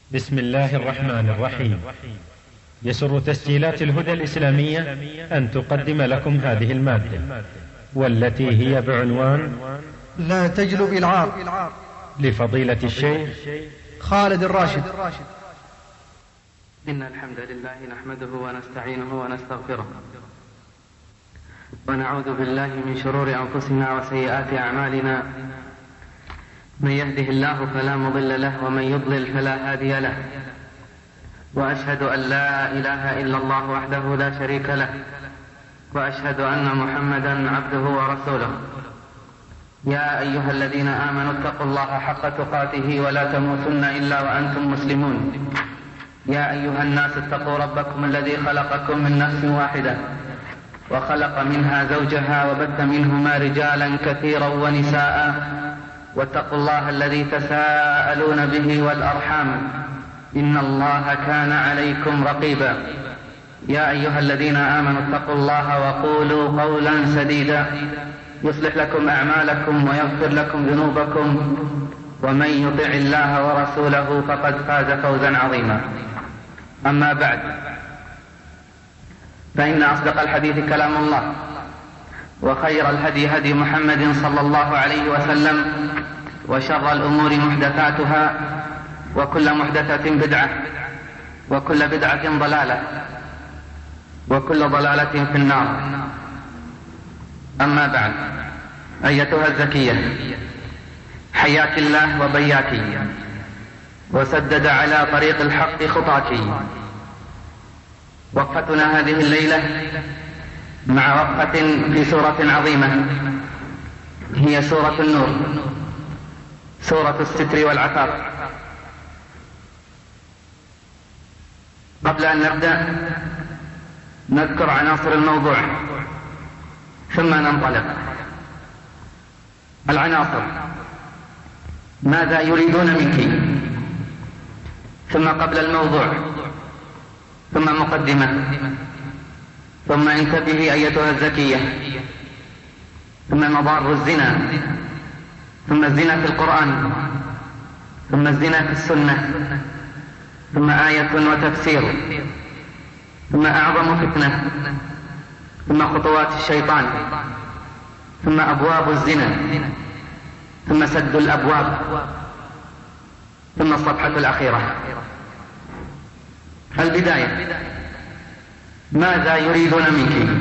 بسم الله الرحمن الرحيم. يسر تسجيلات الهدى الإسلامية أن تقدم لكم هذه المادة والتي هي بعنوان لا تجلب العار لفضيلة الشيخ خالد الراشد. إن الحمد لله نحمده ونستعينه ونستغفره ونعوذ بالله من شرور أنفسنا وسيئات أعمالنا. من يهده الله فلا مضل له ومن يضلل فلا هادي له، وأشهد أن لا إله إلا الله وحده لا شريك له، وأشهد أن محمدا عبده ورسوله. يا أيها الذين آمنوا اتقوا الله حق تقاته ولا تموتن إلا وأنتم مسلمون. يا أيها الناس اتقوا ربكم الذي خلقكم من نفس واحدة وخلق منها زوجها وبث منهما رجالا كثيرا ونساء، واتقوا الله الذي تساءلون به والأرحام إن الله كان عليكم رقيبا. يا أيها الذين آمنوا اتقوا الله وقولوا قولا سديدا يصلح لكم أعمالكم ويغفر لكم ذنوبكم، ومن يطع الله ورسوله فقد فاز فوزا عظيما. أما بعد، فإن أصدق الحديث كلام الله، وخير الهدي هدي محمد صلى الله عليه وسلم، وشر الأمور محدثاتها، وكل محدثة بدعة، وكل بدعة ضلالة، وكل ضلالة في النار. أما بعد، أيتها الزكية، حياك الله وبياك وسدد على طريق الحق خطاك. وقفتنا هذه الليلة مع وقفة في سورة عظيمة، هي سورة النور، سورة الستر والعفاف. قبل أن نبدأ نذكر عناصر الموضوع ثم ننطلق. العناصر: ماذا يريدون منك، ثم قبل الموضوع، ثم مقدمة، ثم انتبهي أيتها الزكية، ثم مضار الزنا، ثم الزنا في القرآن، ثم الزنا في السنة، ثم آية وتفسير، ثم أعظم فتنة، ثم خطوات الشيطان، ثم أبواب الزنا، ثم سد الأبواب، ثم الصفحة الأخيرة. البداية: ماذا يريدون منك؟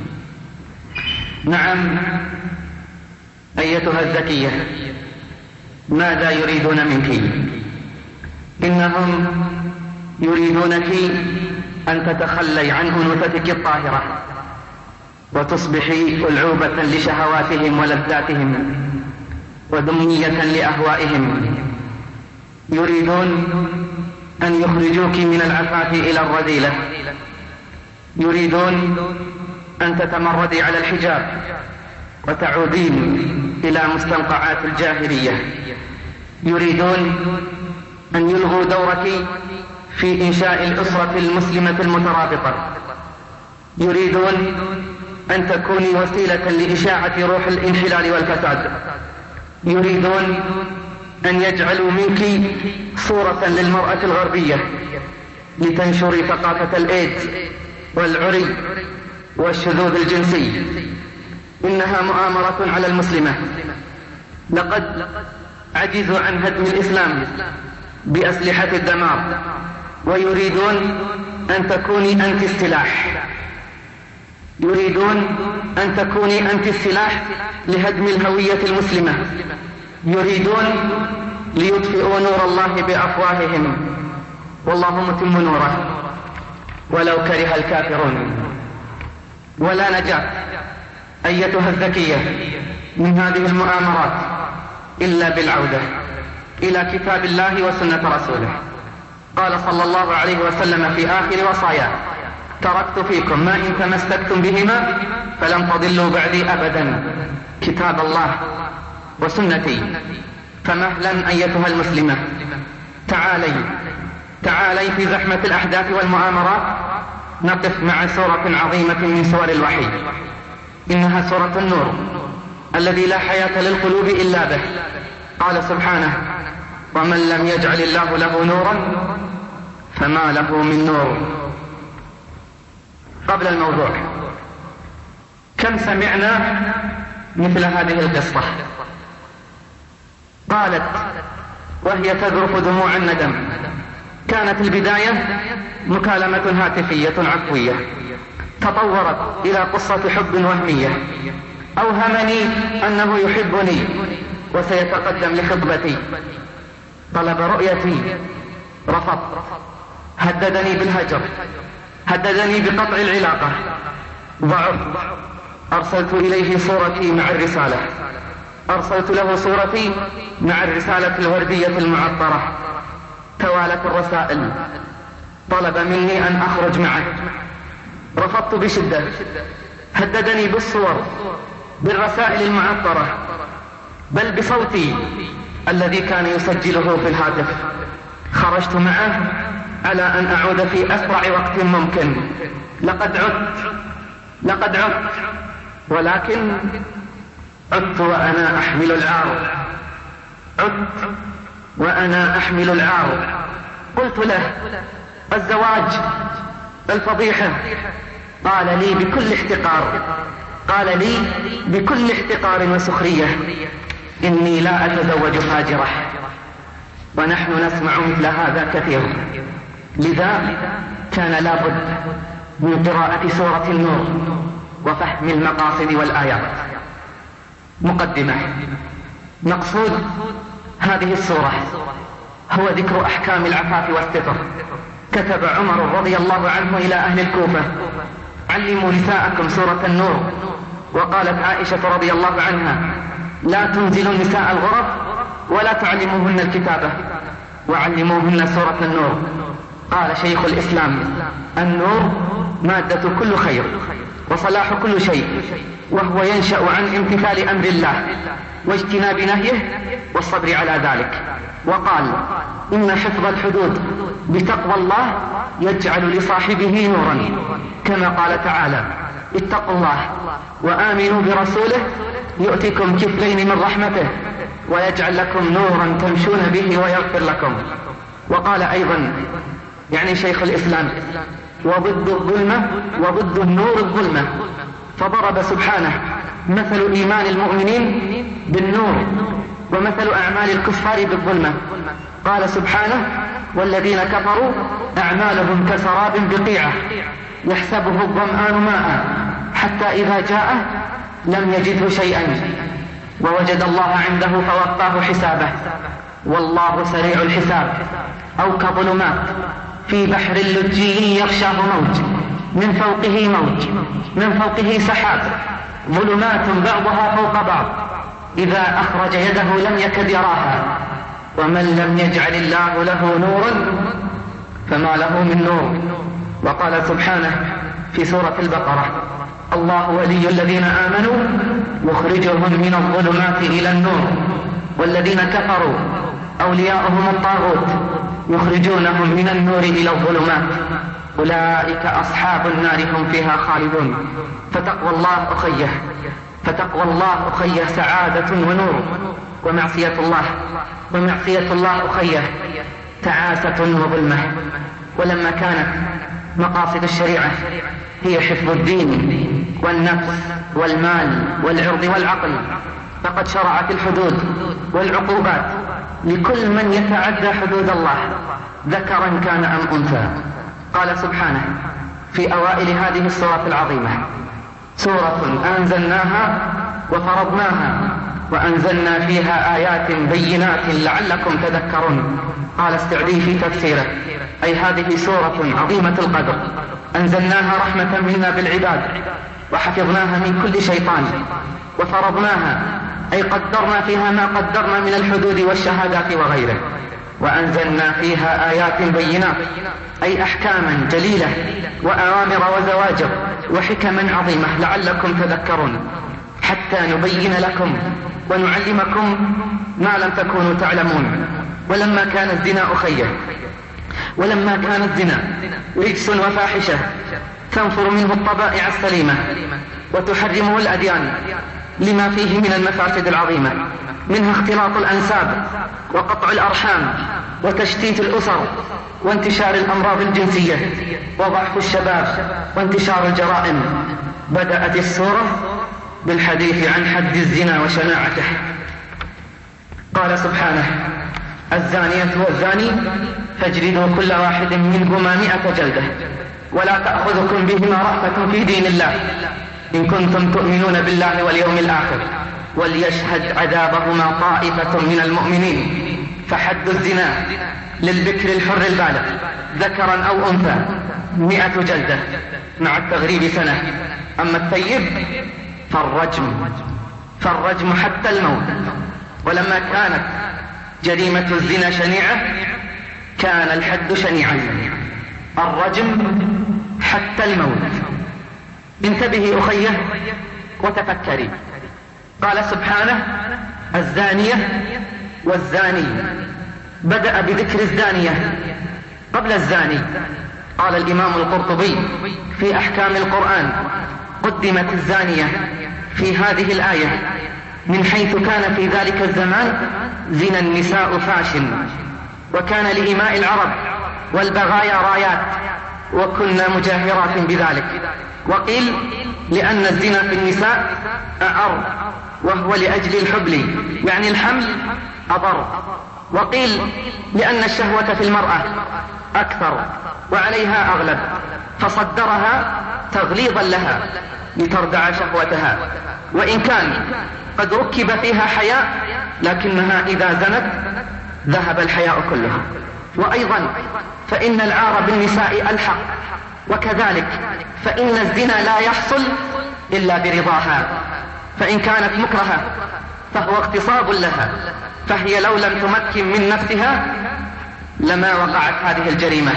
نعم أيتها الزكية، ماذا يريدون منك؟ إنهم يريدونك أن تتخلي عن أنوثتك الطاهرة وتصبحي ألعوبة لشهواتهم ولذاتهم ودمية لأهوائهم. يريدون أن يخرجوك من العفاف إلى الرذيلة. يريدون أن تتمردي على الحجاب وتعودين إلى مستنقعات الجاهلية. يريدون أن يلغوا دورك في إنشاء الأسرة المسلمة المترابطة. يريدون أن تكوني وسيلة لإشاعة روح الانحلال والفساد. يريدون أن يجعلوا منك صورة للمرأة الغربية لتنشري ثقافة الإيدز والعري والشذوذ الجنسي. إنها مؤامرة على المسلمة. لقد عجزوا عن هدم الإسلام بأسلحة الدمار، ويريدون أن تكوني أنت السلاح. يريدون أن تكوني أنت السلاح لهدم الهوية المسلمة. يريدون ليطفئوا نور الله بأفواههم، والله متم نوره ولو كره الكافرون. ولا نجاة أيتها الزكية من هذه المؤامرات إلا بالعودة إلى كتاب الله وسنة رسوله. قال صلى الله عليه وسلم في آخر وصاياه: تركت فيكم ما إن تمسكتم بهما فلن تضلوا بعدي أبدا، كتاب الله وسنتي. فمهلا أيتها المسلمة، تعالي في زحمة الأحداث والمؤامرات نقف مع سورة عظيمة من سور الوحي. إنها سورة النور الذي لا حياة للقلوب إلا به. قال سبحانه: ومن لم يجعل الله له نورا فما له من نور. قبل الموضوع، كم سمعنا مثل هذه القصة؟ قالت وهي تذرف دموع الندم: كانت البداية مكالمة هاتفية عفوية، تطورت إلى قصة حب وهمية. أوهمني أنه يحبني وسيتقدم لخطبتي، طلب رؤيتي، رفضت، هددني بالهجر، هددني بقطع العلاقة، ضعف، أرسلت إليه صورتي مع الرسالة، أرسلت له صورتي مع الرسالة الوردية المعطرة، توالت الرسائل، طلب مني أن أخرج معه، رفضت بشدة، هددني بالصور، بالرسائل المعطرة، بل بصوتي الذي كان يسجله في الهاتف. خرجت معه على أن أعود في أسرع وقت ممكن. لقد عدت، ولكن عدت وأنا أحمل العار، عدت وأنا أحمل العار. قلت له: الزواج، الفضيحة. قال لي بكل احتقار وسخرية: إني لا أتزوج فاجرة. ونحن نسمع مثل هذا كثيرا، لذا كان لابد من قراءة سورة النور وفهم المقاصد والآيات. مقدمة: مقصود هذه السورة هو ذكر أحكام العفاف والستر. كتب عمر رضي الله عنه إلى أهل الكوفة: علموا نساءكم سورة النور. وقالت عائشة رضي الله عنها: لا تنزلوا النساء الغرف ولا تعلموهن الكتابة وعلموهن سورة النور. قال شيخ الإسلام: النور مادة كل خير وصلاح كل شيء، وهو ينشأ عن امتثال أمر الله واجتناب نهيه والصبر على ذلك. وقال: إن حفظ الحدود بتقوى الله يجعل لصاحبه نورا، كما قال تعالى: اتقوا الله وآمنوا برسوله يؤتكم كفلين من رحمته ويجعل لكم نورا تمشون به ويغفر لكم. وقال أيضا، يعني شيخ الإسلام: وضد الظلمة وضد النور الظلمة. فضرب سبحانه مثل إيمان المؤمنين بالنور ومثل أعمال الكفار بالظلمة. قال سبحانه: والذين كفروا أعمالهم كسراب بقيعة يحسبه الظمآن ماء حتى إذا جاءه لم يجده شيئا ووجد الله عنده فوقاه حسابه والله سريع الحساب. أو كظلمات في بحر لجي يغشاه موج من فوقه موج من فوقه سحاب، ظلمات بعضها فوق بعض إذا أخرج يده لم يكد يراها. ومن لم يجعل الله له نورا فما له من نور. وقال سبحانه في سورة البقرة: الله ولي الذين آمنوا يخرجهم من الظلمات إلى النور والذين كفروا أولياؤهم الطاغوت يخرجونهم من النور إلى الظلمات أولئك أصحاب النار هم فيها خالدون. فتقوى الله أخيه سعادة ونور، ومعصية الله أخيه تعاسة وظلمة. ولما كانت مقاصد الشريعة هي حفظ الدين والنفس والمال والعرض والعقل، فقد شرعت الحدود والعقوبات لكل من يتعدى حدود الله ذكرا كان أم أنثى. قال سبحانه في أوائل هذه السورة العظيمة: سورة أنزلناها وفرضناها وأنزلنا فيها آيات بينات لعلكم تذكرون. قال السعدي في تفسيره: أي هذه سورة عظيمة القدر أنزلناها رحمة منا بالعباد وحفظناها من كل شيطان، وفرضناها أي قدرنا فيها ما قدرنا من الحدود والشهادات وغيره، وأنزلنا فيها آيات بينات أي أحكاما جليلة وأوامر وزواجر وحكما عظيمة لعلكم تذكرون، حتى نبين لكم ونعلمكم ما لم تكونوا تعلمون. ولما كان الزنا رجس وفاحشة تنفر منه الطبائع السليمة وتحرمه الأديان، لما فيه من المفاسد العظيمة، منها اختلاط الأنساب وقطع الأرحام وتشتيت الأسر وانتشار الأمراض الجنسية وضعف الشباب وانتشار الجرائم. بدأت السورة بالحديث عن حد الزنا وشناعته. قال سبحانه: الزانية والزاني فاجلدوا كل واحد منهما 100 جلدة ولا تأخذكم بهما رأفة في دين الله إن كنتم تؤمنون بالله واليوم الآخر وليشهد عذابهما طائفة من المؤمنين. فحد الزنا للبكر الحر البالغ ذكرا أو أنثى 100 جلدة مع التغريب سنة. أما الثيب فالرجم حتى الموت. ولما كانت جريمة الزنا شنيعة كان الحد شنيعا، الرجم حتى الموت. انتبهي أخيه وتفكري. قال سبحانه: الزانية والزاني، بدأ بذكر الزانية قبل الزاني. قال الإمام القرطبي في أحكام القرآن: قدمت الزانية في هذه الآية من حيث كان في ذلك الزمان زنا النساء فاشن، وكان لإماء العرب والبغايا رايات، وكنا مجاهرات بذلك. وقيل لأن الزنا في النساء أعر، وهو لأجل الحبل يعني الحمل أضر. وقيل لأن الشهوة في المرأة أكثر وعليها أغلب، فصدرها تغليظا لها لتردع شهوتها، وإن كان قد ركب فيها حياء لكنها إذا زنت ذهب الحياء كله. وأيضا فإن العار بالنساء ألحق، وكذلك فإن الزنا لا يحصل إلا برضاها، فإن كانت مكرهة فهو اغتصاب لها، فهي لو لم تمكن من نفسها لما وقعت هذه الجريمة.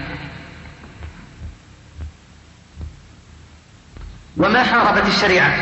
وما حاربت الشريعة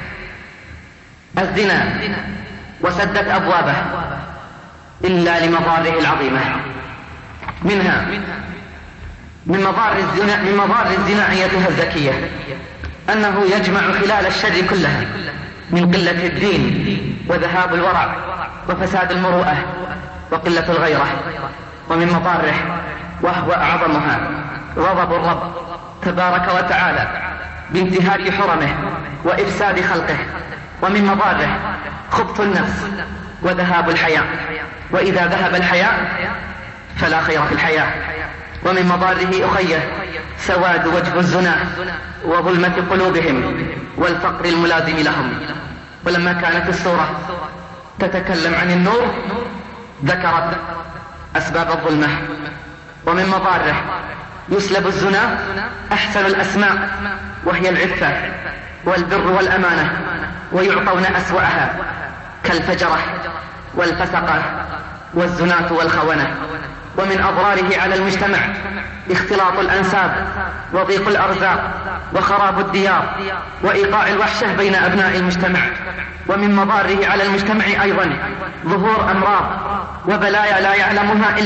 الزنا وسدت أبوابه إلا لمضاره العظيمة. منها من مضار الزنا أيتها الزكية أنه يجمع خلال الشر كلها من قلة الدين وذهاب الورع وفساد المروءة وقلة الغيرة. ومن مضاره وهو أعظمها غضب الرب تبارك وتعالى بانتهاك حرمه وإفساد خلقه. ومن مضاره خبث النفس وذهاب الحياء، وإذا ذهب الحياء فلا خير في الحياة. ومن مضاره أخيه سواد وجه الزنا وظلمة قلوبهم والفقر الملازم لهم. ولما كانت السورة تتكلم عن النور ذكرت أسباب الظلمة. ومن مضاره يسلب الزنا أحسن الأسماء وهي العفة والبر والأمانة، ويعطون أسوأها كالفجرة والفسقة والزناة والخونة. ومن أضراره على المجتمع اختلاط الأنساب وضيق الأرزاق وخراب الديار وإيقاع الوحشة بين أبناء المجتمع. ومن مضاره على المجتمع أيضا ظهور أمراض وبلايا لا يعلمها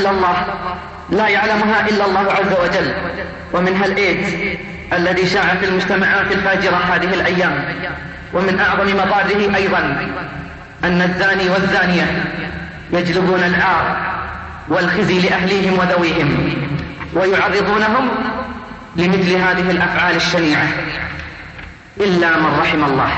إلا الله عز وجل، ومنها الإيدز الذي شاع في المجتمعات الفاجرة هذه الأيام. ومن أعظم مضاره أيضا أن الزاني والزانية يجلبون العار والخزي لأهليهم وذويهم ويعرضونهم لمثل هذه الأفعال الشنيعة إلا من رحم الله.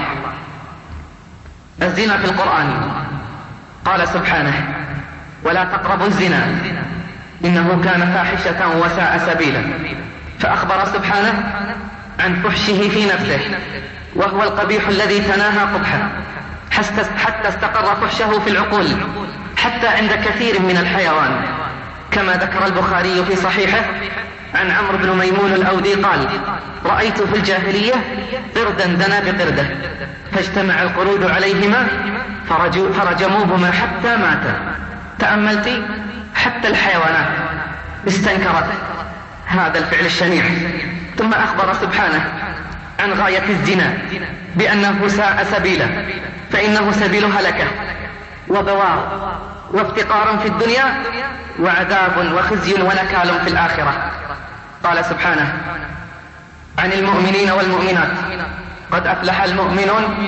الزنا في القرآن قال سبحانه: ولا تقربوا الزنا إنه كان فاحشة وساء سبيلا. فأخبر سبحانه عن فحشه في نفسه، وهو القبيح الذي تناهى قبحه حتى استقر فحشه في العقول، حتى عند كثير من الحيوان، كما ذكر البخاري في صحيحه عن عمرو بن ميمون الأودي قال: رأيت في الجاهلية قردا دنا بقرده فاجتمع القرود عليهما فرجموهما حتى ماتا. تأملت حتى الحيوانات استنكرت هذا الفعل الشنيع. ثم أخبر سبحانه عن غاية الزنا بأنه ساء سبيلا، فإنه سبيل هلكة وبوار وافتقار في الدنيا وعذاب وخزي ونكال في الآخرة. قال سبحانه عن المؤمنين والمؤمنات: قد أفلح المؤمنون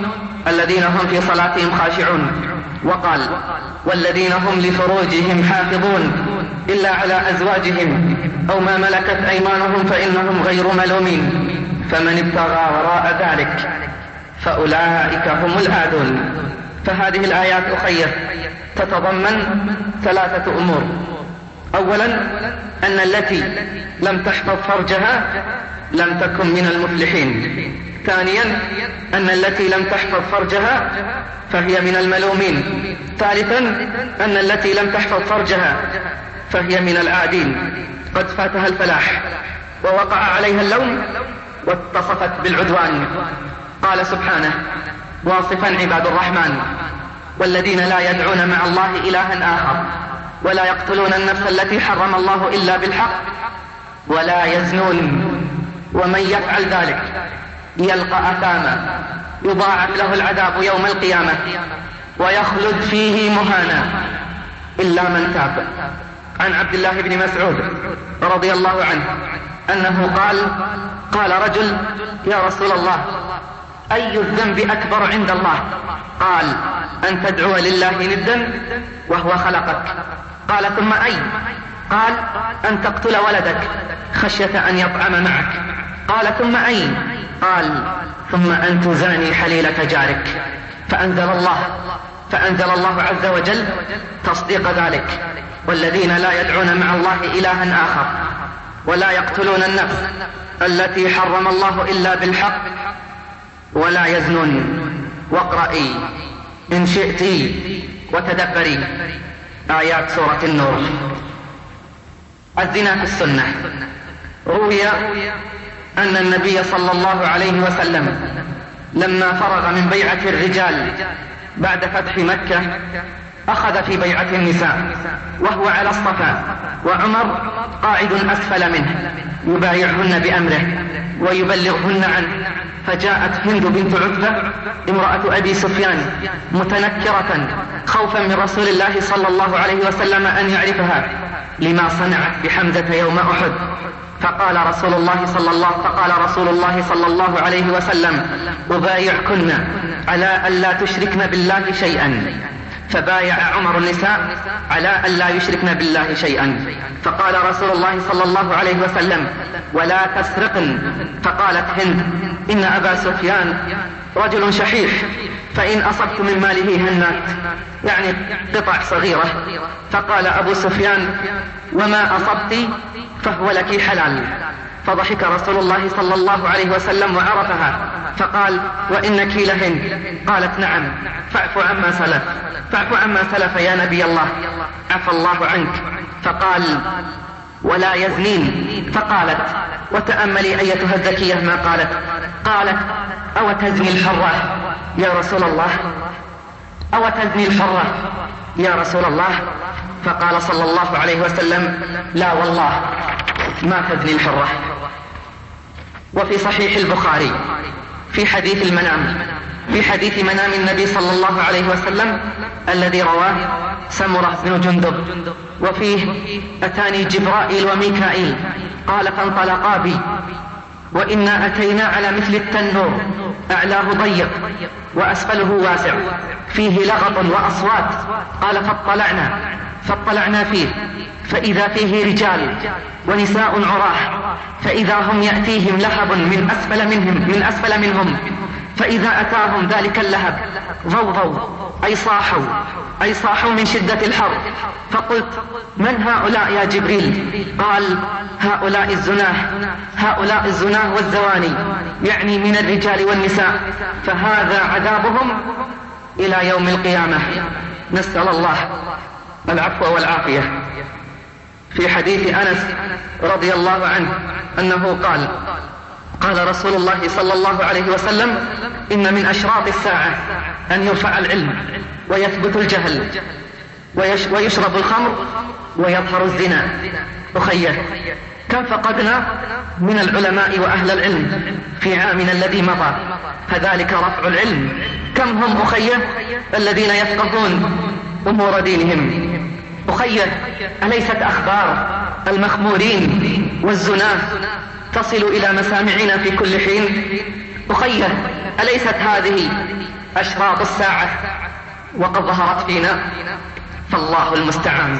الذين هم في صلاتهم خاشعون. وقال والذين هم لفروجهم حافظون إلا على أزواجهم أو ما ملكت أيمانهم فإنهم غير ملومين فمن ابتغى وراء ذلك فأولئك هم العادون. فهذه الآيات أخية تتضمن 3 أمور. أولا أن التي لم تحفظ فرجها لم تكن من المفلحين. ثانيا أن التي لم تحفظ فرجها فهي من الملومين. ثالثا أن التي لم تحفظ فرجها فهي من العادين قد فاتها الفلاح ووقع عليها اللوم واتصفت بالعدوان. قال سبحانه واصفا عباد الرحمن والذين لا يدعون مع الله إلها آخر ولا يقتلون النفس التي حرم الله إلا بالحق ولا يزنون ومن يفعل ذلك يلقى أثاما يضاعف له العذاب يوم القيامة ويخلد فيه مهانا إلا من تاب. عن عبد الله بن مسعود رضي الله عنه أنه قال رجل يا رسول الله أي الذنب أكبر عند الله؟ قال أن تدعو لله ندا وهو خلقك. قال ثم أي؟ قال أن تقتل ولدك خشية أن يطعم معك. قال ثم أي؟ قال ثم أن تزاني حليلة جارك. فأنزل الله عز وجل تصديق ذلك والذين لا يدعون مع الله إلها آخر ولا يقتلون النفس التي حرم الله إلا بالحق ولا يزنون. واقرأي إن شئت وتدبري آيات سورة النور. الزنا في السنة. روي أن النبي صلى الله عليه وسلم لما فرغ من بيعة الرجال بعد فتح مكة أخذ في بيعة النساء وهو على الصفا وعمر قاعد أسفل منه يبايعهن بأمره ويبلغهن عنه. فجاءت هند بنت عتبة امرأة أبي سفيان متنكرة خوفا من رسول الله صلى الله عليه وسلم أن يعرفها لما صنعت بحمزة يوم أحد. فقال رسول الله صلى الله عليه وسلم أبايعكن على ألا تشركن بالله شيئا. فبايع عمر النساء على ألا يشركن بالله شيئا. فقال رسول الله صلى الله عليه وسلم ولا تسرقن. فقالت هند إن أبا سفيان رجل شحيح فإن أصبت من ماله هنات يعني قطع صغيرة. فقال أبو سفيان وما أصبت فهو لك حلال. فضحك رسول الله صلى الله عليه وسلم وعرفها فقال وإنك لهند. قالت نعم فاعف عما سلف يا نبي الله عفى الله عنك. فقال ولا يزنين. فقالت وتأملي أيتها الذكية ما قالت أو تزني الحرة يا رسول الله أو تزني الحرة يا رسول الله. فقال صلى الله عليه وسلم لا والله ما تزني الحرة. وفي صحيح البخاري في حديث منام النبي صلى الله عليه وسلم الذي رواه سمرة بن جندب وفيه أتاني جبرائيل وميكائيل قال فانطلقا بي وإنا أتينا على مثل التنور أعلاه ضيق وأسفله واسع فيه لغط وأصوات. قال فاطلعنا فيه فإذا فيه رجال ونساء عراه فإذا هم يأتيهم لهب من أسفل منهم فإذا أتاهم ذلك اللهب ضوضوا أي صاحوا من شدة الحر. فقلت من هؤلاء يا جبريل؟ قال هؤلاء الزناه والزواني يعني من الرجال والنساء فهذا عذابهم إلى يوم القيامة. نسأل الله العفو والعافية. في حديث أنس رضي الله عنه أنه قال رسول الله صلى الله عليه وسلم إن من أشراط الساعة أن يرفع العلم ويثبت الجهل ويشرب الخمر ويظهر الزنا. أخيه كم فقدنا من العلماء وأهل العلم في عامنا الذي مضى فذلك رفع العلم. كم هم أخيه الذين يفقهون أمور دينهم. أخيه أليست أخبار المخمورين والزناه تصل إلى مسامعنا في كل حين؟ أخيه أليست هذه أشراط الساعة وقد ظهرت فينا، فالله المستعان.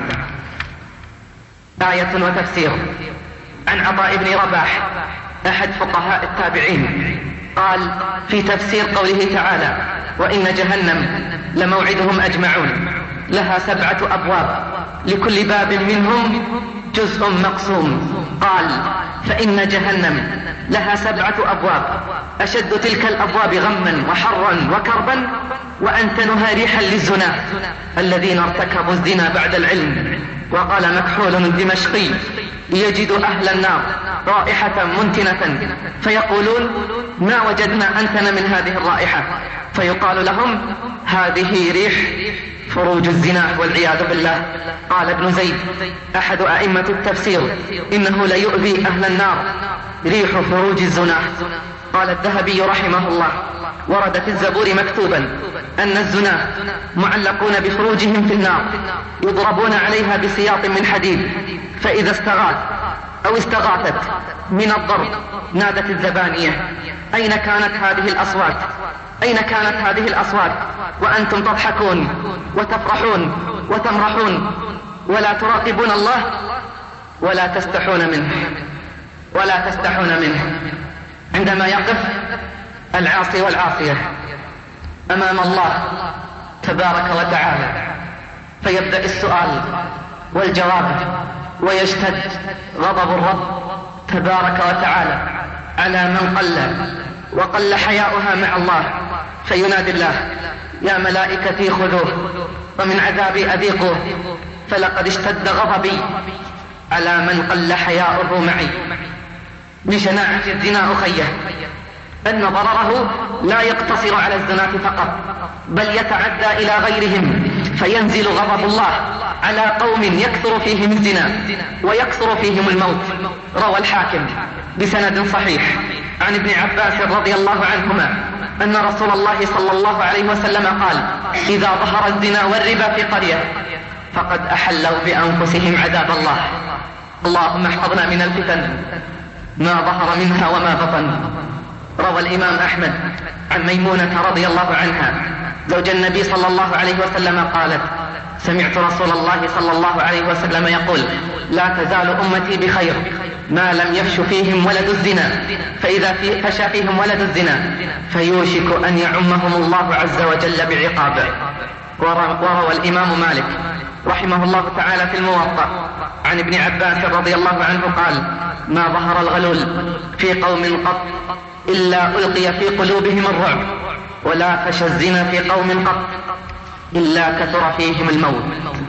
آية وتفسير. عن عطاء بن رباح أحد فقهاء التابعين قال في تفسير قوله تعالى: وإن جهنم لموعدهم أجمعون، لها 7 أبواب لكل باب منهم جزء مقسوم. قال: فإن جهنم لها 7 أبواب، أشد تلك الأبواب غما وحرا وكربا وأنتنها ريحا للزنا الذين ارتكبوا الزنا بعد العلم. وقال مكحول الدمشقي: يجد أهل النار رائحة منتنة فيقولون: ما وجدنا أنتن من هذه الرائحة، فيقال لهم: هذه ريح فروج الزنا والعياذ بالله. قال ابن زيد أحد أئمة التفسير: إنه ليؤذي أهل النار ريح فروج الزنا. قال الذهبي رحمه الله: ورد في الزبور مكتوبا أن الزنا معلقون بفروجهم في النار، يضربون عليها بسياط من حديد، فإذا استغاث أو استغاثت من الضرب نادت الزبانية: أين كانت هذه الأصوات؟ أين كانت هذه الأصوات وأنتم تضحكون وتفرحون وتمرحون ولا تراقبون الله ولا تستحون منه ولا تستحون منه. عندما يقف العاصي والعاصية أمام الله تبارك وتعالى فيبدأ السؤال والجواب، ويشتد غضب الرب تبارك وتعالى على من وقل حياؤها مع الله، فينادي الله: يا ملائكتي خذوه ومن عذابي أذيقوه، فلقد اشتد غضبي على من قل حياؤه معي. من شناعة الزنا أخيه أن ضرره لا يقتصر على الزنا فقط، بل يتعدى إلى غيرهم، فينزل غضب الله على قوم يكثر فيهم الزنا ويكثر فيهم الموت. روى الحاكم بسند صحيح عن ابن عباس رضي الله عنهما أن رسول الله صلى الله عليه وسلم قال: إذا ظهر الزنا والربا في قرية فقد أحلوا بأنفسهم عذاب الله. اللهم احفظنا من الفتن ما ظهر منها وما بطن. روى الإمام أحمد عن ميمونة رضي الله عنها زوج النبي صلى الله عليه وسلم قالت: سمعت رسول الله صلى الله عليه وسلم يقول: لا تزال أمتي بخير ما لم يفش فيهم ولد الزنا، فإذا فشى فيهم ولد الزنا فيوشك أن يعمهم الله عز وجل بعقابه. وروى الإمام مالك رحمه الله تعالى في الموطأ عن ابن عباس رضي الله عنه قال: ما ظهر الغلول في قوم قط إلا ألقي في قلوبهم الرعب، ولا فشى الزنا في قوم قط إلا كثر فيهم الموت.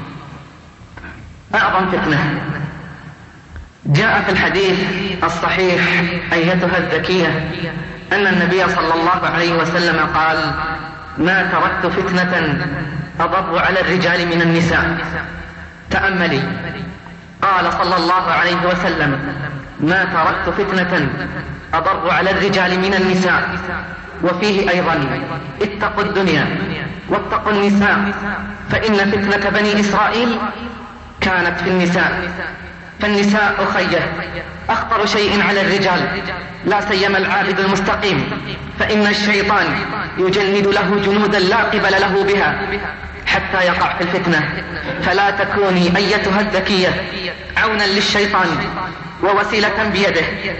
أعظم فتنة جاء في الحديث الصحيح أيتها الذكية أن النبي صلى الله عليه وسلم قال: ما تركت فتنة أضر على الرجال من النساء. تأملي، قال صلى الله عليه وسلم: ما تركت فتنة أضر على الرجال من النساء. وفيه أيضا: اتقوا الدنيا واتقوا النساء، فإن فتنة بني إسرائيل كانت في النساء. فالنساء أخيه أخطر شيء على الرجال، لا سيما العابد المستقيم، فإن الشيطان يجند له جنودا لا قبل له بها حتى يقع في الفتنة. فلا تكوني أيتها الذكية عونا للشيطان ووسيلة بيده.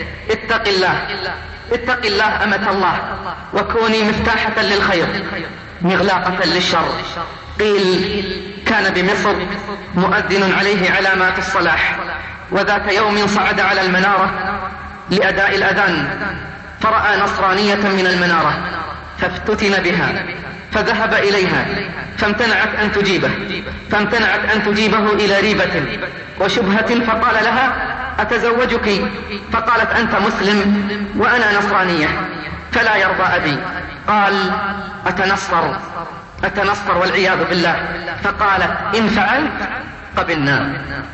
اتق الله أمة الله، وكوني مفتاحة للخير مغلاقة للشر. قيل: كان بمصر مؤذن عليه علامات الصلاح، وذات يوم صعد على المنارة لأداء الأذان، فرأى نصرانية من المنارة فافتتن بها، فذهب إليها فامتنعت أن تجيبه إلى ريبة وشبهة، فقال لها: أتزوجك؟ فقالت: أنت مسلم وأنا نصرانية، فلا يرضى أبي. قال: أتنصر والعياذ بالله. فقالت: إن فعلت قبلنا.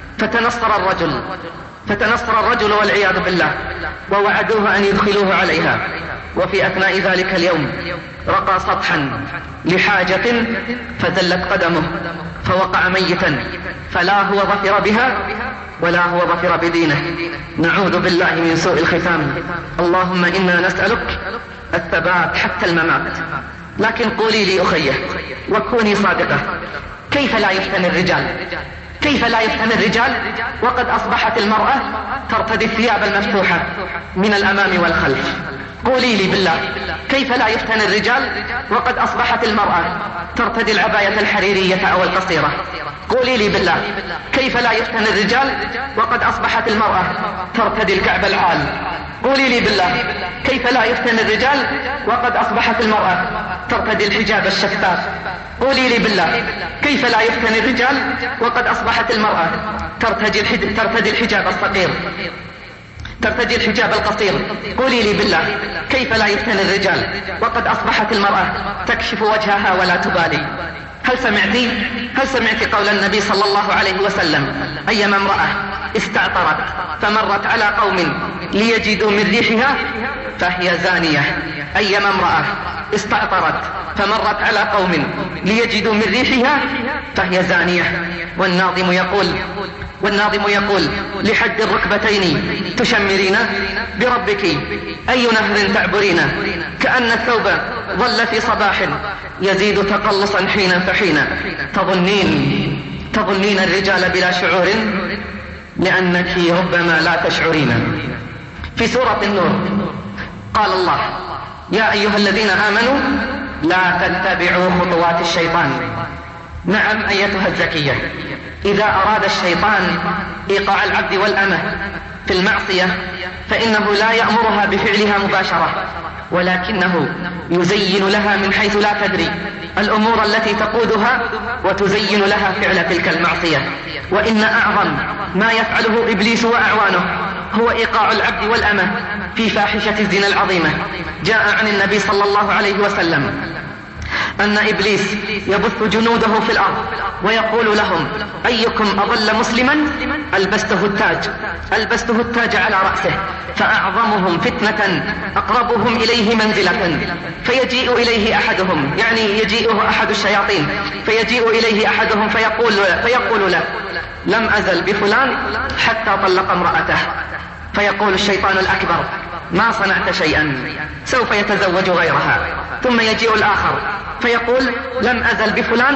فتنصر الرجل والعياذ بالله، ووعدوه أن يدخلوه عليها. وفي أثناء ذلك اليوم رقى سطحا لحاجة فزلت قدمه فوقع ميتا، فلا هو ظفر بها ولا هو ظفر بدينه. نعوذ بالله من سوء الختام. اللهم إنا نسألك الثبات حتى الممات، لكن قولي لي أخيه وكوني صادقة، كيف لا يفتن الرجال؟ كيف لا يفتن الرجال وقد أصبحت المرأة ترتدي الثياب المفتوحة من الأمام والخلف؟ قولي لي بالله، كيف لا يفتن الرجال وقد أصبحت المرأة ترتدي العباية الحريرية أو القصيرة؟ قولي لي بالله، كيف لا يفتن الرجال وقد أصبحت المرأة ترتدي الكعب العال؟ قولي لي بالله، كيف لا يفتن الرجال وقد أصبحت المرأة ترتدي الحجاب الشفاف؟ قولي لي بالله، كيف لا يفتن الرجال وقد أصبحت المرأة ترتدي الحجاب الصغير، ترتدي الحجاب القصير؟ قولي لي بالله، كيف لا يفتن الرجال وقد أصبحت المرأة تكشف وجهها ولا تبالي؟ هل سمعت قول النبي صلى الله عليه وسلم: أيما امرأة استعطرت فمرت على قوم ليجدوا من ريحها فهي زانية؟ أيما امرأة استعطرت فمرت على قوم ليجدوا من ريحها فهي زانية. والناظم يقول: لحد الركبتين تشمرين بربك أي نهر تعبرين، كأن الثوب ظل في صباح يزيد تقلصا حينا فحينا، تظنين الرجال بلا شعور لأنك ربما لا تشعرين. في سورة النور قال الله: يا أيها الذين آمنوا لا تتبعوا خطوات الشيطان. نعم أيتها الزكية، إذا أراد الشيطان إيقاع العبد والأمة في المعصية فإنه لا يأمرها بفعلها مباشرة، ولكنه يزين لها من حيث لا تدري الأمور التي تقودها وتزين لها فعل تلك المعصية. وإن أعظم ما يفعله إبليس وأعوانه هو إيقاع العبد والأمة في فاحشة الزنا العظيمة. جاء عن النبي صلى الله عليه وسلم أن إبليس يبث جنوده في الأرض ويقول لهم: أيكم أضل مسلما ألبسته التاج على رأسه، فأعظمهم فتنة أقربهم إليه منزلة، فيجيء إليه أحدهم، يعني يجيئه أحد الشياطين، فيجيء إليه أحدهم فيقول له: لم أزل بفلان حتى طلق امرأته. فيقول الشيطان الأكبر: ما صنعت شيئا، سوف يتزوج غيرها. ثم يجيء الآخر فيقول: لم أزل بفلان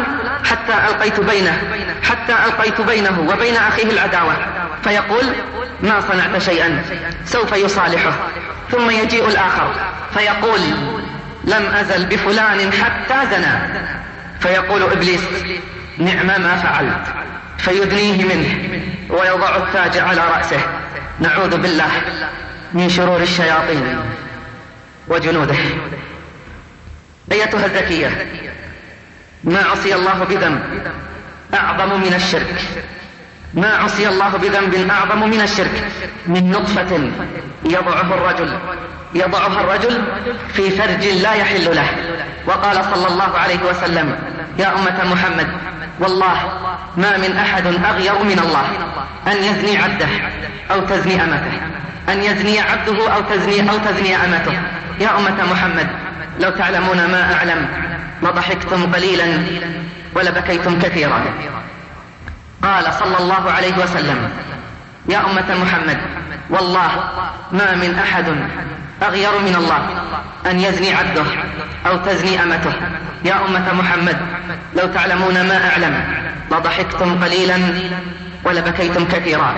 حتى ألقيت بينه وبين أخيه العداوة. فيقول: ما صنعت شيئا، سوف يصالحه. ثم يجيء الآخر فيقول: لم أزل بفلان حتى زنى. فيقول إبليس: نعم ما فعلت، فيدنيه منه ويضع التاج على رأسه. نعوذ بالله من شرور الشياطين وجنوده. أيتها الذكية، ما عصي الله بذنب أعظم من الشرك، ما عصي الله بذنب أعظم من الشرك من نطفة يضعها الرجل في فرج لا يحل له. وقال صلى الله عليه وسلم: يا أمة محمد، والله ما من أحد أغير من الله أن يزني عبده أو تزني أمته، أن يزني عبده أو تزني أمته. يا أمة محمد، لو تعلمون ما أعلم لضحكتم قليلا ولبكيتم كثيرا. قال صلى الله عليه وسلم: يا أمة محمد، والله ما من أحد أغير من الله أن يزني عبده أو تزني أمته. يا أمة محمد، لو تعلمون ما أعلم لضحكتم قليلا ولبكيتم كثيرا.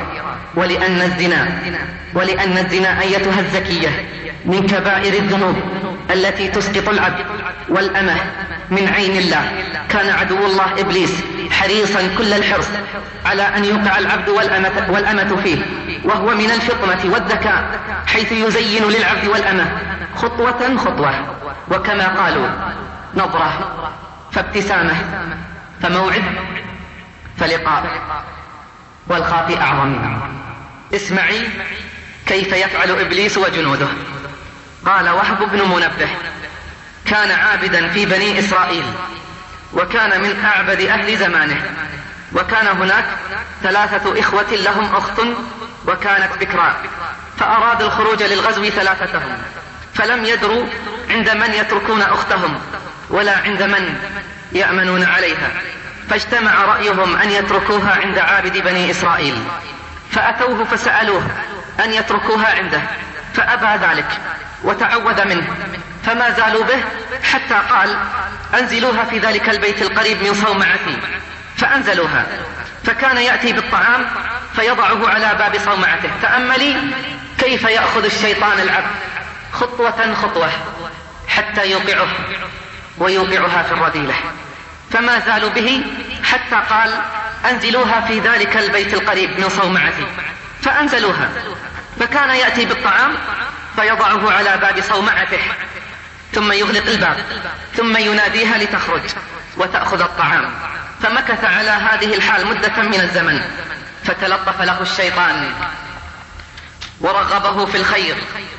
ولأن الزنا أيتها الزكية من كبائر الذنوب التي تسقط العبد والأمة من عين الله. كان عدو الله إبليس حريصا كل الحرص على أن يوقع العبد والأمة فيه، وهو من الفطنة والذكاء، حيث يزين للعبد والأمة خطوة، وكما قالوا: نظرة فابتسامة فموعد فلقاء، والخاطئ أعظم. اسمعي كيف يفعل إبليس وجنوده. قال وهب بن منبه: كان عابدا في بني إسرائيل، وكان من أعبد أهل زمانه، وكان هناك 3 إخوة لهم أخت وكانت بكرا، فأراد الخروج للغزو 3، فلم يدروا عند من يتركون أختهم ولا عند من يأمنون عليها، فاجتمع رأيهم أن يتركوها عند عابد بني إسرائيل، فأتوه فسألوه أن يتركوها عنده، فأبى ذلك وتعوذ منه، فما زالوا به حتى قال أنزلوها في ذلك البيت القريب من صومعتي، فأنزلوها. فكان يأتي بالطعام فيضعه على باب صومعته. تأملي كيف يأخذ الشيطان العبد خطوة خطوة حتى يوقعه ويوقعها في الرذيلة. فما زالوا به حتى قال أنزلوها في ذلك البيت القريب من صومعتي، فأنزلوها. فكان يأتي بالطعام فيضعه على باب صومعته، ثم يغلق الباب، ثم يناديها لتخرج وتأخذ الطعام. فمكث على هذه الحال مدة من الزمن، فتلطف له الشيطان ورغبه في الخير.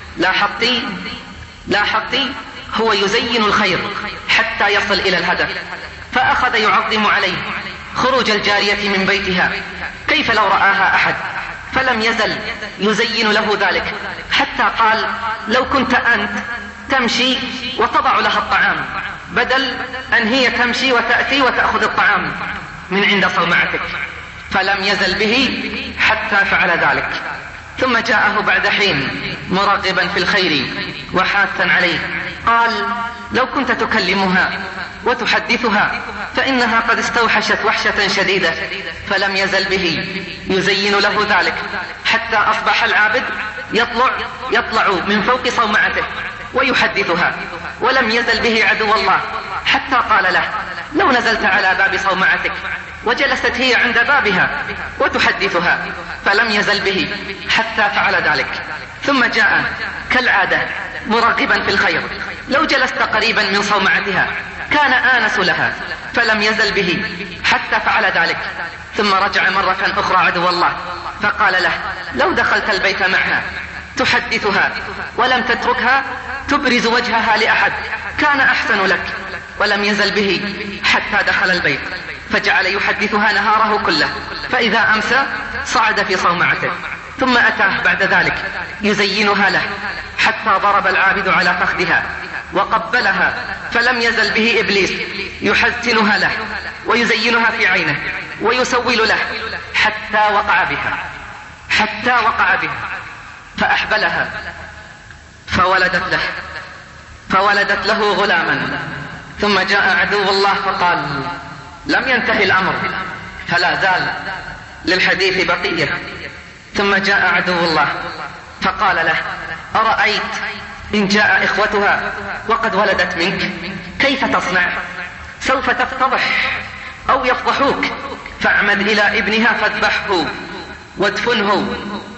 لاحظتي هو يزين الخير حتى يصل إلى الهدف. فأخذ يعظم عليه خروج الجارية من بيتها، كيف لو رآها أحد، فلم يزل يزين له ذلك حتى قال لو كنت أنت تمشي وتضع لها الطعام بدل أن هي تمشي وتأتي وتأخذ الطعام من عند صومعتك. فلم يزل به حتى فعل ذلك. ثم جاءه بعد حين مرغبا في الخير وحاثا عليه، قال لو كنت تكلمها وتحدثها فإنها قد استوحشت وحشة شديدة. فلم يزل به يزين له ذلك حتى أصبح العابد يطلع من فوق صومعته ويحدثها. ولم يزل به عدو الله حتى قال له لو نزلت على باب صومعتك وجلست هي عند بابها وتحدثها. فلم يزل به حتى فعل ذلك. ثم جاء كالعادة مرغبا في الخير، لو جلست قريبا من صومعتها كان آنس لها. فلم يزل به حتى فعل ذلك. ثم رجع مرة أخرى عدو الله فقال له لو دخلت البيت معها تحدثها ولم تتركها تبرز وجهها لأحد كان أحسن لك. ولم يزل به حتى دخل البيت فجعل يحدثها نهاره كله، فإذا أمسى صعد في صومعته. ثم أتاه بعد ذلك يزينها له حتى ضرب العابد على فخذها وقبلها. فلم يزل به إبليس يحسنها له ويزينها في عينه ويسول له حتى وقع بها فأحبلها فولدت له غلاما. ثم جاء عدو الله فقال لم ينتهي الأمر فلا زال للحديث بقية. ثم جاء عدو الله فقال له أرأيت إن جاء إخوتها وقد ولدت منك كيف تصنع؟ سوف تفتضح أو يفضحوك، فاعمد إلى ابنها فاذبحه وادفنه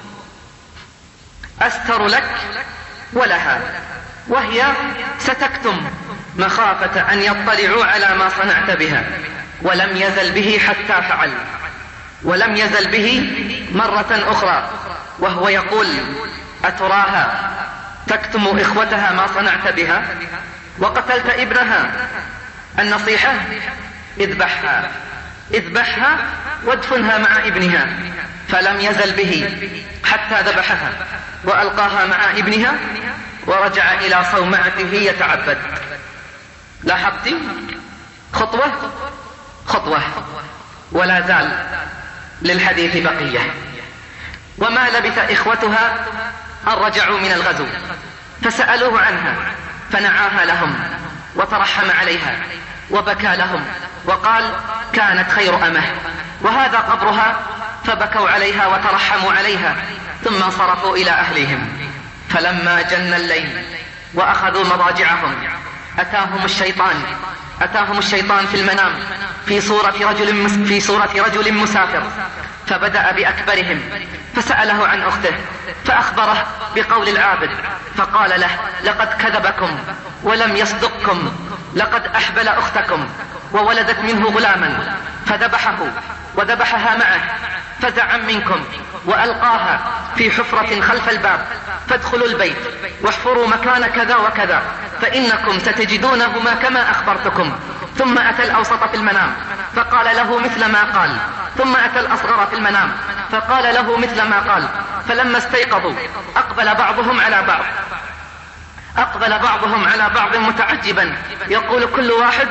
أستر لك ولها، وهي ستكتم مخافة أن يطلعوا على ما صنعت بها. ولم يزل به حتى فعل. ولم يزل به مرة أخرى وهو يقول أتراها تكتم إخوتها ما صنعت بها وقتلت ابنها؟ النصيحة اذبحها وادفنها مع ابنها. فلم يزل به حتى ذبحها وألقاها مع ابنها ورجع إلى صومعته يتعبد. لاحظتي خطوة ولا زال للحديث بقية. وما لبث إخوتها أن رجعوا من الغزو فسألوه عنها فنعاها لهم وترحم عليها وبكى لهم وقال كانت خير أمه وهذا قبرها، فبكوا عليها وترحموا عليها ثم انصرفوا إلى أهلهم. فلما جن الليل وأخذوا مضاجعهم أتاهم الشيطان في المنام في صورة رجل مسافر، فبدأ بأكبرهم فسأله عن أخته فأخبره بقول العابد فقال له لقد كذبكم ولم يصدقكم، لقد أحبل أختكم وولدت منه غلاما فذبحه وذبحها معه، فزع منكم وألقاها في حفرة خلف الباب، فادخلوا البيت واحفروا مكان كذا وكذا فإنكم ستجدونهما كما أخبرتكم. ثم أتى الأوسط في المنام فقال له مثل ما قال، ثم أتى الأصغر في المنام فقال له مثل ما قال. فلما استيقظوا أقبل بعضهم على بعض متعجبا يقول كل واحد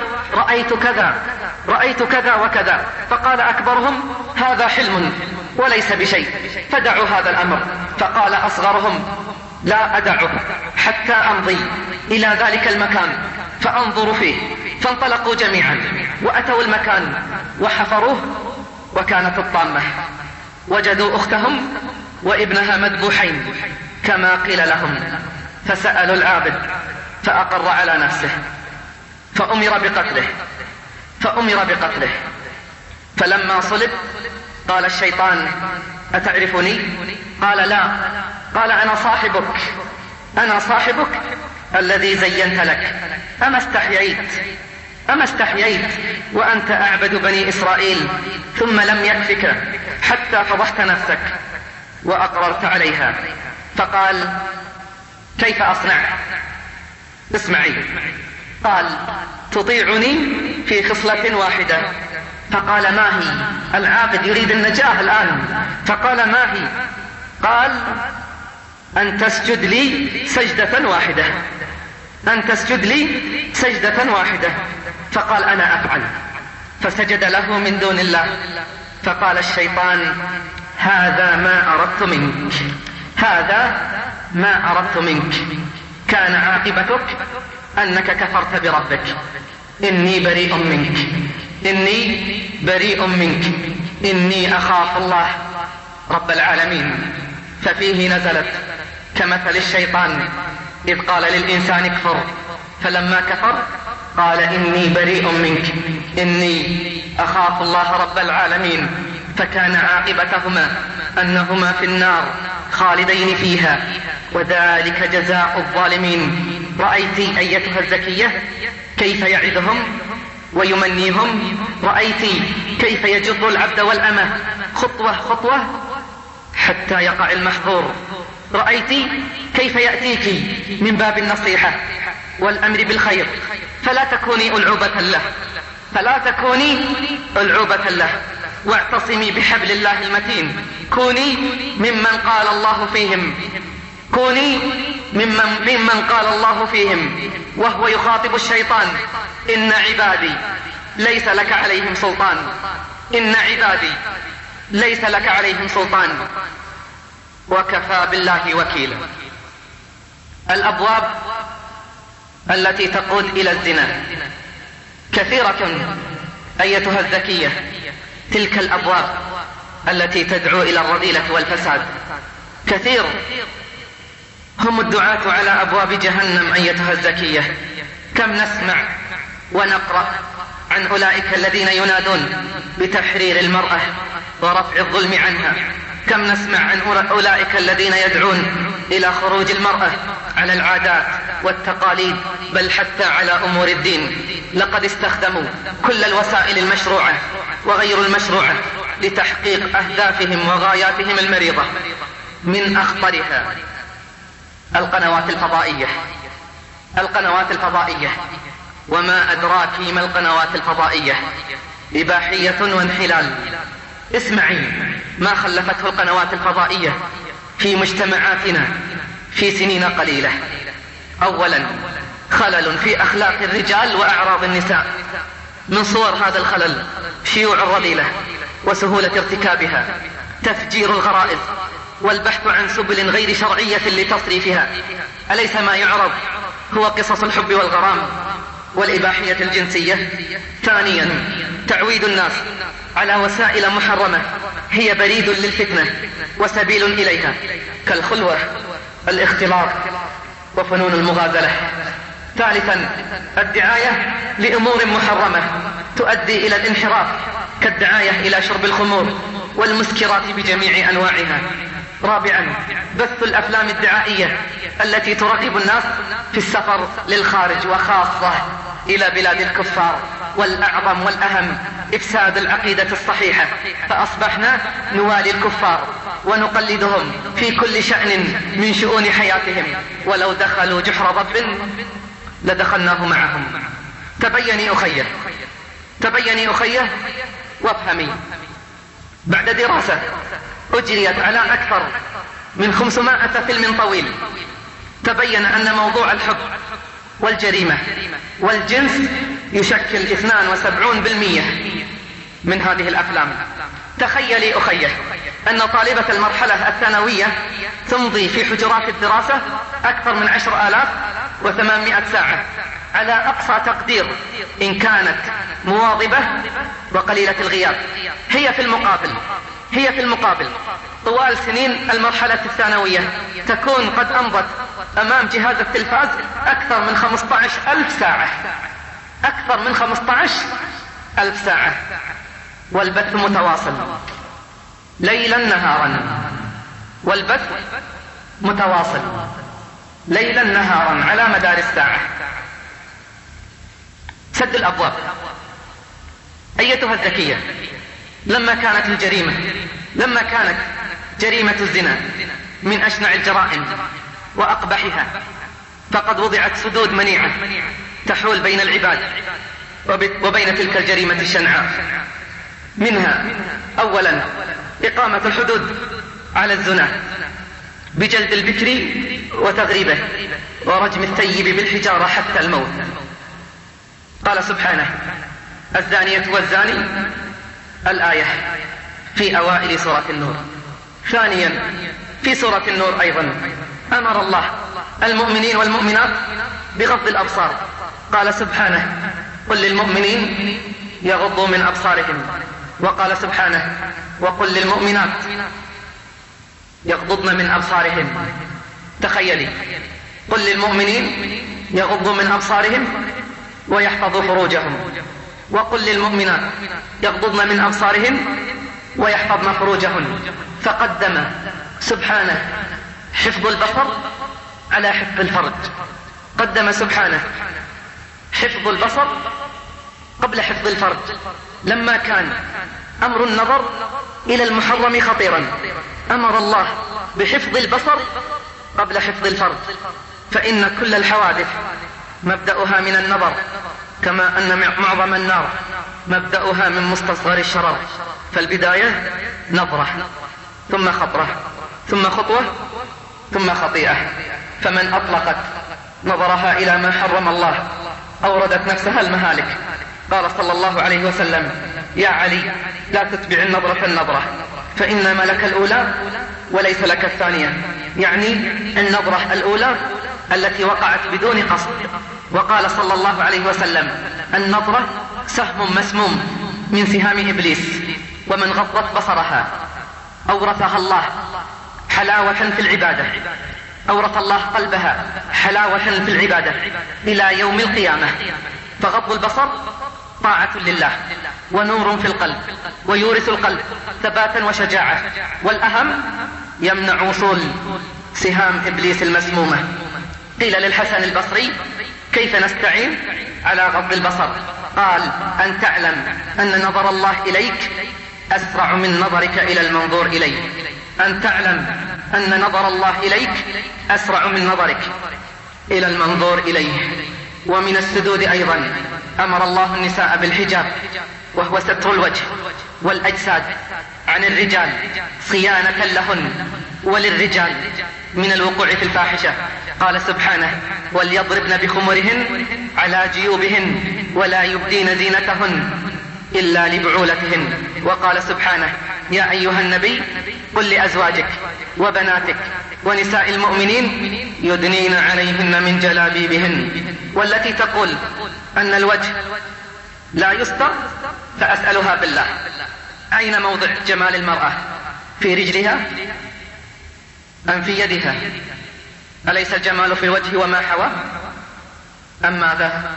رأيت كذا وكذا. فقال أكبرهم هذا حلم وليس بشيء فدعوا هذا الأمر. فقال أصغرهم لا أدعه حتى أمضي إلى ذلك المكان فأنظر فيه. فانطلقوا جميعا وأتوا المكان وحفروه، وكانت الطامة وجدوا أختهم وابنها مذبوحين كما قيل لهم، فسألوا العابد فأقر على نفسه فأمر بقتله. فلما صلب قال الشيطان: أتعرفني؟ قال: لا. قال: أنا صاحبك الذي زينت لك. أما استحييت وأنت أعبد بني إسرائيل، ثم لم يكفك حتى فضحت نفسك وأقررت عليها. فقال: كيف أصنع؟ اسمعي. قال: تطيعني في خصلة واحدة. فقال: ما هي؟ العابد يريد النجاة الآن. فقال: ما هي؟ قال: أن تسجد لي سجدة واحدة. فقال: أنا أفعل. فسجد له من دون الله. فقال الشيطان: هذا ما أردت منك، كان عاقبتك أنك كفرت بربك. إني بريء منك، إني أخاف الله رب العالمين. ففيه نزلت كمثل الشيطان إذ قال للإنسان اكفر، فلما كفر قال: إني بريء منك، إني أخاف الله رب العالمين. فكان عاقبتهما أنهما في النار خالدين فيها، وذلك جزاء الظالمين. رأيت أيتها الزكية كيف يعدهم ويمنيهم؟ رأيت كيف يجر العبد والأمة خطوة حتى يقع المحظور؟ رأيت كيف يأتيك من باب النصيحة والأمر بالخير، فلا تكوني ألعوبة له، واعتصمي بحبل الله المتين. كوني ممن قال الله فيهم وهو يخاطب الشيطان: إن عبادي ليس لك عليهم سلطان وكفى بالله وكيلا. الأبواب التي تقود إلى الزنا كثيرة أيتها الذكية، تلك الأبواب التي تدعو إلى الرذيلة والفساد. كثير هم الدعاة على أبواب جهنم أيتها الزكية. كم نسمع ونقرأ عن أولئك الذين ينادون بتحرير المرأة ورفع الظلم عنها. كم نسمع عن أولئك الذين يدعون إلى خروج المرأة على العادات والتقاليد، بل حتى على أمور الدين. لقد استخدموا كل الوسائل المشروعة وغير المشروعة لتحقيق أهدافهم وغاياتهم المريضة. من أخطرها القنوات الفضائية. وما أدراك ما القنوات الفضائية؟ إباحية وانحلال. اسمعي ما خلفته القنوات الفضائية في مجتمعاتنا في سنين قليلة. أولا، خلل في أخلاق الرجال وأعراض النساء. من صور هذا الخلل شيوع الرذيلة وسهولة ارتكابها، تفجير الغرائز والبحث عن سبل غير شرعية لتصريفها. أليس ما يعرض هو قصص الحب والغرام والإباحية الجنسية؟ ثانيا، تعويد الناس على وسائل محرمة هي بريد للفتنة وسبيل إليها، كالخلوة، الاختلاط، وفنون المغازلة. ثالثا، الدعاية لأمور محرمة تؤدي إلى الانحراف، كالدعاية إلى شرب الخمور والمسكرات بجميع أنواعها. رابعا، بث الأفلام الدعائية التي ترغب الناس في السفر للخارج وخاصة إلى بلاد الكفار. والأعظم والأهم إفساد العقيدة الصحيحة، فأصبحنا نوالي الكفار ونقلدهم في كل شأن من شؤون حياتهم، ولو دخلوا جحر ضب لدخلناه معهم. تبيني أخيه وافهمي. بعد دراسة أجريت على أكثر من 500 فيلم طويل، تبين أن موضوع الحب والجريمة والجنس يشكل 72% من هذه الأفلام. تخيلي أخيه أن طالبة المرحلة الثانوية تمضي في حجرات الدراسة أكثر من 10,000 و800 ساعة على أقصى تقدير إن كانت مواظبة وقليلة الغياب. هي في المقابل طوال سنين المرحلة الثانوية تكون قد أمضت أمام جهاز التلفاز أكثر من 15,000 ساعة، أكثر من 15,000 ساعة، والبث متواصل ليلا نهارا، والبث متواصل ليلا نهارا على مدار الساعة. سد الأبواب. أيتها الذكية، لما كانت جريمة الزنا من أشنع الجرائم وأقبحها، فقد وضعت سدود منيعة تحول بين العباد وبين تلك الجريمة الشنعاء. منها أولا إقامة الحدود على الزنا بجلد البكر وتغريبه ورجم الثيب بالحجارة حتى الموت. قال سبحانه: الزانية والزاني، الآية في أوائل سورة النور. ثانيا في سورة النور أيضا أمر الله المؤمنين والمؤمنات بغض الأبصار. قال سبحانه: قل للمؤمنين يغضوا من أبصارهم. وقال سبحانه: وقل للمؤمنات يغضضن من أبصارهم. تخيلي، قل للمؤمنين يغضوا من أبصارهم ويحفظوا فروجهم، وقل للمؤمنات يغضضن من أبصارهم ويحفظن فروجهن. فقدم سبحانه حفظ البصر على حفظ الفرج. قدم سبحانه حفظ البصر قبل حفظ الفرج، لما كان أمر النظر إلى المحرم خطيرا أمر الله بحفظ البصر قبل حفظ الفرج. فإن كل الحوادث مبدأها من النظر، كما أن معظم النار مبدأها من مستصغر الشرر. فالبداية نظرة، ثم خطرة، ثم خطوة، ثم خطيئة. فمن أطلقت نظرها إلى ما حرم الله أوردت نفسها المهالك. قال صلى الله عليه وسلم: يا علي، لا تتبع النظرة النظرة، فإنما لك الأولى وليس لك الثانية، يعني النظرة الأولى التي وقعت بدون قصد. وقال صلى الله عليه وسلم: النظرة سهم مسموم من سهام إبليس، ومن غضت بصرها أورثها الله حلاوة في العبادة، أورث الله قلبها حلاوة في العبادة إلى يوم القيامة. فغض البصر طاعة لله ونور في القلب، ويورث القلب ثباتا وشجاعة، والأهم يمنع وصول سهام إبليس المسمومة. قيل للحسن البصري: كيف نستعين على غض البصر؟ قال: أن تعلم أن نظر الله إليك أسرع من نظرك إلى المنظور إليه. أن تعلم أن نظر الله إليك أسرع من نظرك إلى المنظور إليه. ومن السدود أيضا أمر الله النساء بالحجاب، وهو ستر الوجه والأجساد عن الرجال صيانة لهن وللرجال من الوقوع في الفاحشة. قال سبحانه: وليضربن بخمرهن على جيوبهن ولا يبدين زينتهن إلا لبعولتهن. وقال سبحانه: يا أيها النبي قل لأزواجك وبناتك ونساء المؤمنين يدنين عليهن من جلابيبهن. والتي تقول أن الوجه لا يستر فأسألها بالله: أين موضع جمال المرأة؟ في رجلها أم في يدها؟ أليس الجمال في الوجه وما حواه أم ماذا؟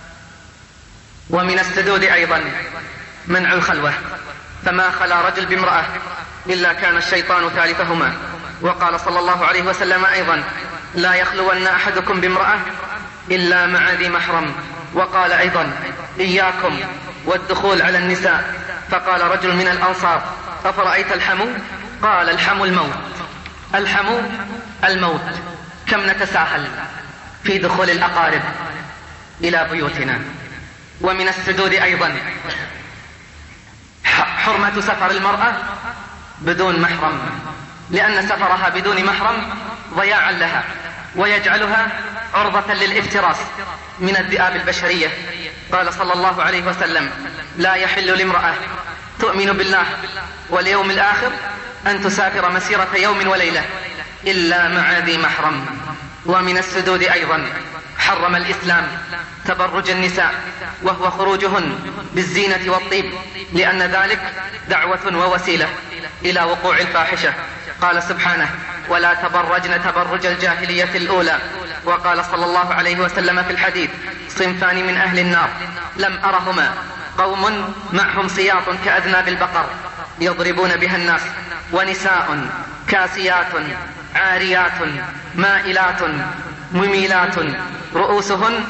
ومن السدود أيضا منع الخلوة، فما خلا رجل بامرأة إلا كان الشيطان ثالثهما. وقال صلى الله عليه وسلم أيضا: لا يخلون أحدكم بامرأة إلا مع ذي محرم. وقال أيضا: إياكم والدخول على النساء. فقال رجل من الأنصار: أفرأيت الحمو؟ قال: الحمو الموت. الحمو الموت. كم نتساهل في دخول الأقارب إلى بيوتنا. ومن السدود أيضا حرمة سفر المرأة بدون محرم، لأن سفرها بدون محرم ضياعا لها ويجعلها عرضة للافتراس من الذئاب البشرية. قال صلى الله عليه وسلم: لا يحل لامرأة تؤمن بالله واليوم الآخر أن تسافر مسيرة يوم وليلة إلا مع ذي محرم. ومن السدود أيضا حرم الإسلام تبرج النساء وهو خروجهن بالزينة والطيب، لأن ذلك دعوة ووسيلة إلى وقوع الفاحشة. قال سبحانه: ولا تبرجن تبرج الجاهلية الأولى. وقال صلى الله عليه وسلم في الحديث: صنفان من أهل النار لم أرهما، قوم معهم سياط كأذناب البقر يضربون بها الناس، ونساء كاسيات عاريات مائلات مميلات رؤوسهن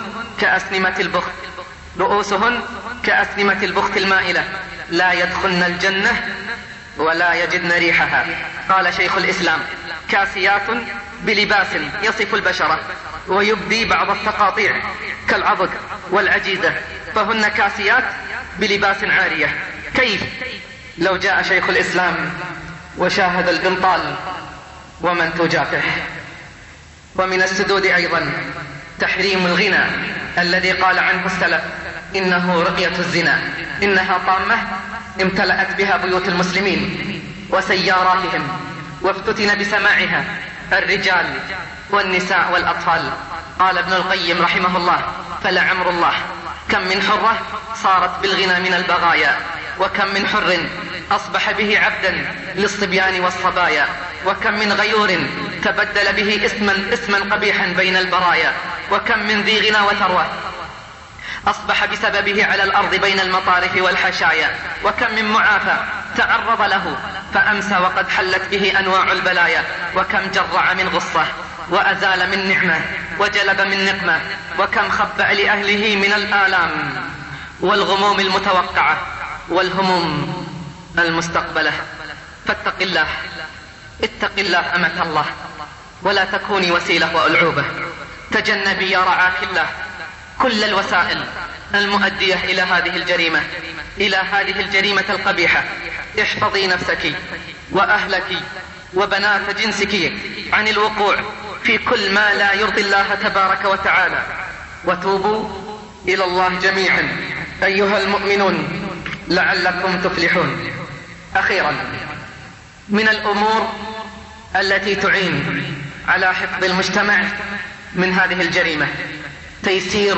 كأسنمة البخت المائلة لا يدخلن الجنة ولا يجدن ريحها. قال شيخ الإسلام: كاسيات بلباس يصف البشرة ويبدي بعض التقاطيع كالعضد والعجيزة، فهن كاسيات بلباس عارية. كيف لو جاء شيخ الإسلام وشاهد البنطال ومن تجافح؟ ومن السدود أيضا تحريم الغنى الذي قال عنه السلف: إنه رقية الزنا، إنها طامة امتلأت بها بيوت المسلمين وسياراتهم، وافتتن بسماعها الرجال والنساء والأطفال. قال ابن القيم رحمه الله: فلعمر الله كم من حرة صارت بالغنى من البغايا، وكم من حر أصبح به عبدا للصبيان والصبايا، وكم من غيور تبدل به اسما قبيحا بين البرايا، وكم من ذي غنى وثروة أصبح بسببه على الأرض بين المطارف والحشايا، وكم من معافى تعرض له فأمسى وقد حلت به أنواع البلايا، وكم جرع من غصة وأزال من نعمة وجلب من نقمة، وكم خبأ لأهله من الآلام والغموم المتوقعة والهموم المستقبلة. فاتق الله، اتق الله أمة الله، ولا تكوني وسيلة وألعوبة. تجنبي يا رعاك الله كل الوسائل المؤدية إلى هذه الجريمة القبيحة. احفظي نفسك وأهلك وبنات جنسك عن الوقوع في كل ما لا يرضي الله تبارك وتعالى، وتوبوا إلى الله جميعا أيها المؤمنون لعلكم تفلحون. أخيرا، من الأمور التي تعين على حفظ المجتمع من هذه الجريمة تيسير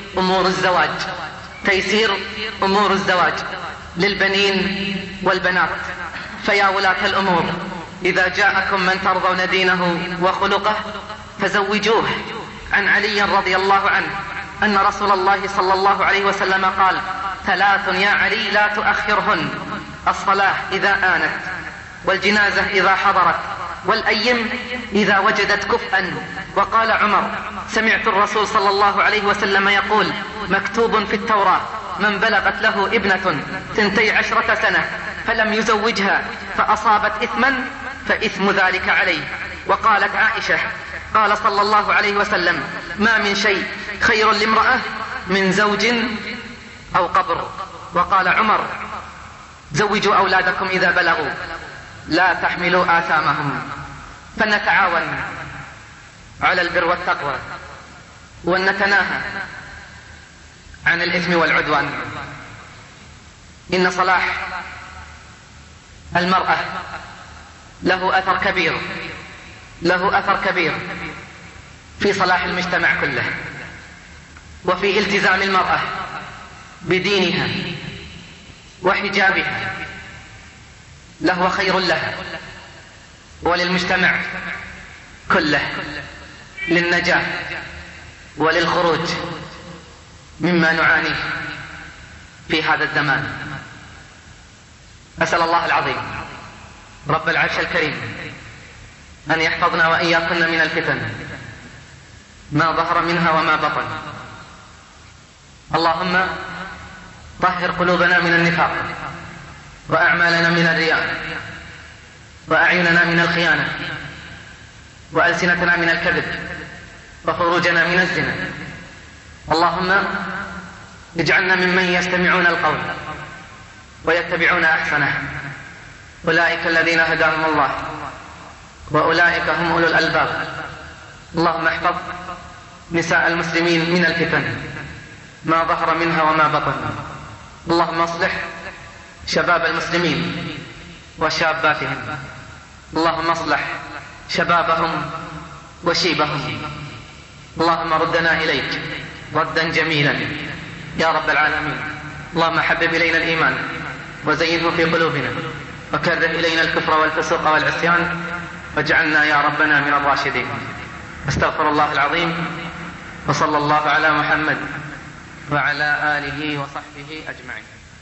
أمور الزواج للبنين والبنات. فيا ولاة الأمور، إذا جاءكم من ترضون دينه وخلقه فزوجوه. عن علي رضي الله عنه أن رسول الله صلى الله عليه وسلم قال: 3 يا علي لا تؤخرهن: الصلاة إذا آنت، والجنازة إذا حضرت، والأيم إذا وجدت كفءا. وقال عمر: سمعت الرسول صلى الله عليه وسلم يقول: مكتوب في التوراة من بلغت له ابنة 12 سنة فلم يزوجها فأصابت إثما فإثم ذلك عليه. وقالت عائشة: قال صلى الله عليه وسلم: ما من شيء خير لامرأة من زوج أو قبر. وقال عمر: زوجوا أولادكم إذا بلغوا لا تحملوا آثامهم. فنتعاون على البر والتقوى، ونتناهى عن الإثم والعدوان. إن صلاح المرأة له أثر كبير في صلاح المجتمع كله، وفي التزام المرأة بدينها وحجابها لهو خير لها وللمجتمع كله، للنجاة وللخروج مما نعانيه في هذا الزمان. أسأل الله العظيم رب العرش الكريم أن يحفظنا وإياكن من الفتن ما ظهر منها وما بطن. اللهم طهر قلوبنا من النفاق، وأعمالنا من الرياء، وأعيننا من الخيانة، وألسنتنا من الكذب، وخروجنا من الزنا. اللهم اجعلنا ممن يستمعون القول ويتبعون أحسنه. أولئك الذين هداهم الله وأولئك هم أولو الألباب. اللهم احفظ نساء المسلمين من الفتن ما ظهر منها وما بطن. اللهم اصلح شباب المسلمين وشاباتهم. اللهم اصلح شبابهم وشيبهم. اللهم ردنا إليك ردا جميلا يا رب العالمين. اللهم حبب إلينا الإيمان وزينه في قلوبنا وكره إلينا الكفر والفسوق والعصيان واجعلنا يا ربنا من الراشدين. استغفر الله العظيم، وصلى الله على محمد وعلى آله وصحبه أجمعين.